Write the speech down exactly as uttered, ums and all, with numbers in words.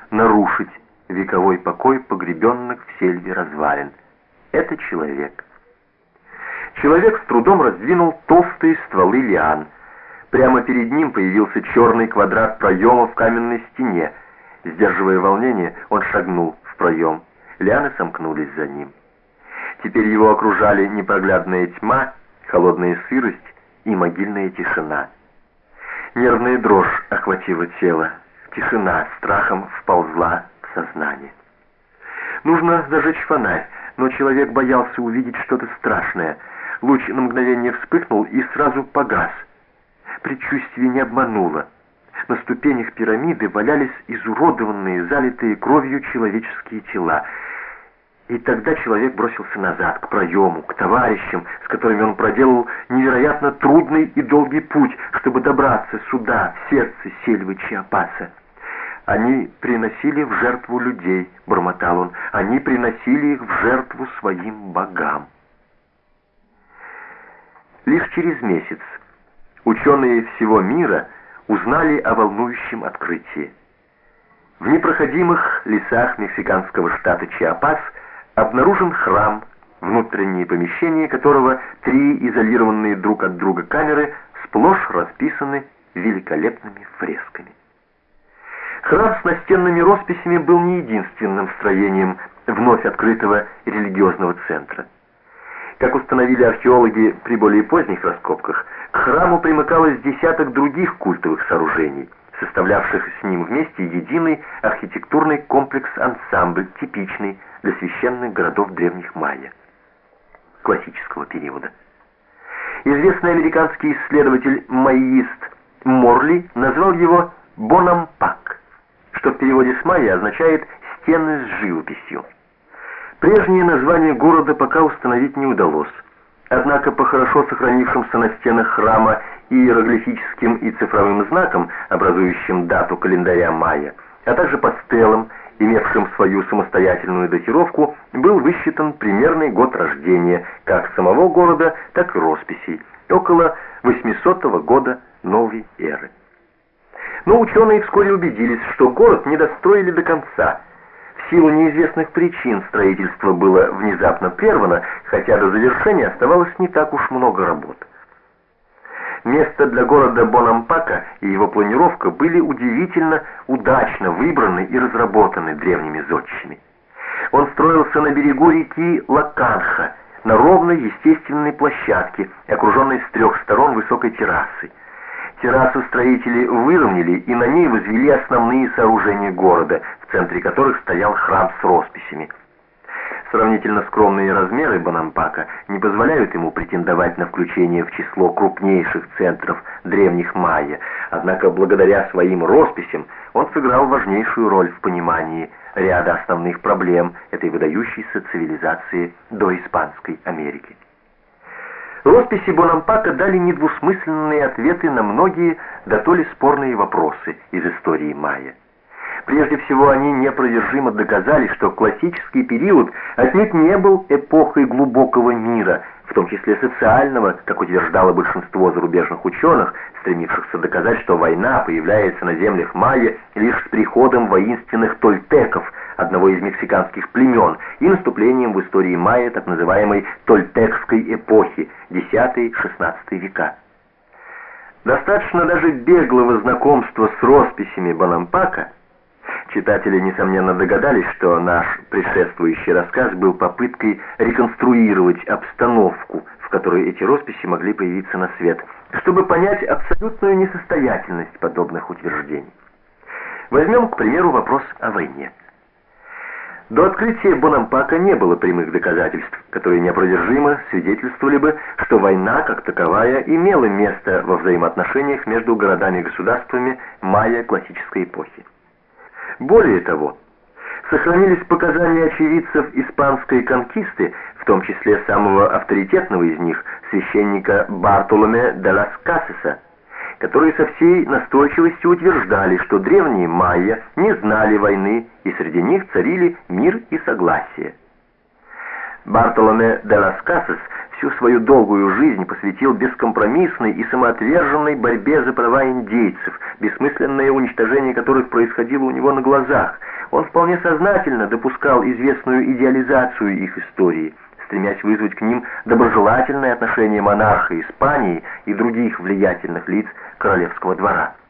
нарушить вековой покой погребенных в сельве развалин. Это человек. Человек с трудом раздвинул толстые стволы лиан. Прямо перед ним появился черный квадрат проема в каменной стене. Сдерживая волнение, он шагнул в проем. Лианы сомкнулись за ним. Теперь его окружали непроглядная тьма, холодная сырость и могильная тишина. Нервная дрожь охватила тело. Тишина страхом вползла в сознание. Нужно зажечь фонарь, но человек боялся увидеть что-то страшное. Луч на мгновение вспыхнул и сразу погас. Предчувствие не обмануло. На ступенях пирамиды валялись изуродованные, залитые кровью человеческие тела. И тогда человек бросился назад, к проему, к товарищам, с которыми он проделал невероятно трудный и долгий путь, чтобы добраться сюда, в сердце сельвы Чиапаса. «Они приносили в жертву людей», — бормотал он, — «они приносили их в жертву своим богам». Лишь через месяц ученые всего мира узнали о волнующем открытии. В непроходимых лесах мексиканского штата Чиапас обнаружен храм, внутренние помещения которого три изолированные друг от друга камеры сплошь расписаны великолепными фресками. Храм с настенными росписями был не единственным строением вновь открытого религиозного центра. Как установили археологи при более поздних раскопках, к храму примыкалось десяток других культовых сооружений, составлявших с ним вместе единый архитектурный комплекс-ансамбль, типичный для священных городов древних майя классического периода. Известный американский исследователь-майист Морли назвал его Бонампак, что в переводе с майя означает «стены с живописью». Прежнее название города пока установить не удалось. Однако по хорошо сохранившимся на стенах храма иероглифическим и цифровым знакам, образующим дату календаря майя, а также по стелам, имевшим свою самостоятельную датировку, был высчитан примерный год рождения как самого города, так и росписей, около восьмисотого года новой эры. Но ученые вскоре убедились, что город не достроили до конца. В силу неизвестных причин строительство было внезапно прервано, хотя до завершения оставалось не так уж много работ. Место для города Бонампака и его планировка были удивительно удачно выбраны и разработаны древними зодчими. Он строился на берегу реки Лаканха, на ровной естественной площадке, окруженной с трех сторон высокой террасой. Террасу строители выровняли и на ней возвели основные сооружения города, в центре которых стоял храм с росписями. Сравнительно скромные размеры Бонампака не позволяют ему претендовать на включение в число крупнейших центров древних майя, однако благодаря своим росписям он сыграл важнейшую роль в понимании ряда основных проблем этой выдающейся цивилизации до Испанской Америки. Росписи Бонампака дали недвусмысленные ответы на многие, да то ли спорные вопросы из истории майя. Прежде всего, они неопровержимо доказали, что классический период отнюдь не был эпохой глубокого мира, в том числе социального, как утверждало большинство зарубежных ученых, стремившихся доказать, что война появляется на землях майя лишь с приходом воинственных тольтеков, одного из мексиканских племен, и наступлением в истории майя так называемой тольтекской эпохи, десятый-шестнадцатый века. Достаточно даже беглого знакомства с росписями Бонампака. Читатели, несомненно, догадались, что наш предшествующий рассказ был попыткой реконструировать обстановку, в которой эти росписи могли появиться на свет, чтобы понять абсолютную несостоятельность подобных утверждений. Возьмем, к примеру, вопрос о войне. До открытия Бонампака не было прямых доказательств, которые неопровержимо свидетельствовали бы, что война, как таковая, имела место во взаимоотношениях между городами-государствами майя классической эпохи. Более того, сохранились показания очевидцев испанской конкисты, в том числе самого авторитетного из них, священника Бартоломе де лас Касеса, которые со всей настойчивостью утверждали, что древние майя не знали войны, и среди них царили мир и согласие. Бартоломе де лас Касес всю свою долгую жизнь посвятил бескомпромиссной и самоотверженной борьбе за права индейцев, бессмысленное уничтожение которых происходило у него на глазах. Он вполне сознательно допускал известную идеализацию их истории, стремясь вызвать к ним доброжелательное отношение монарха Испании и других влиятельных лиц королевского двора.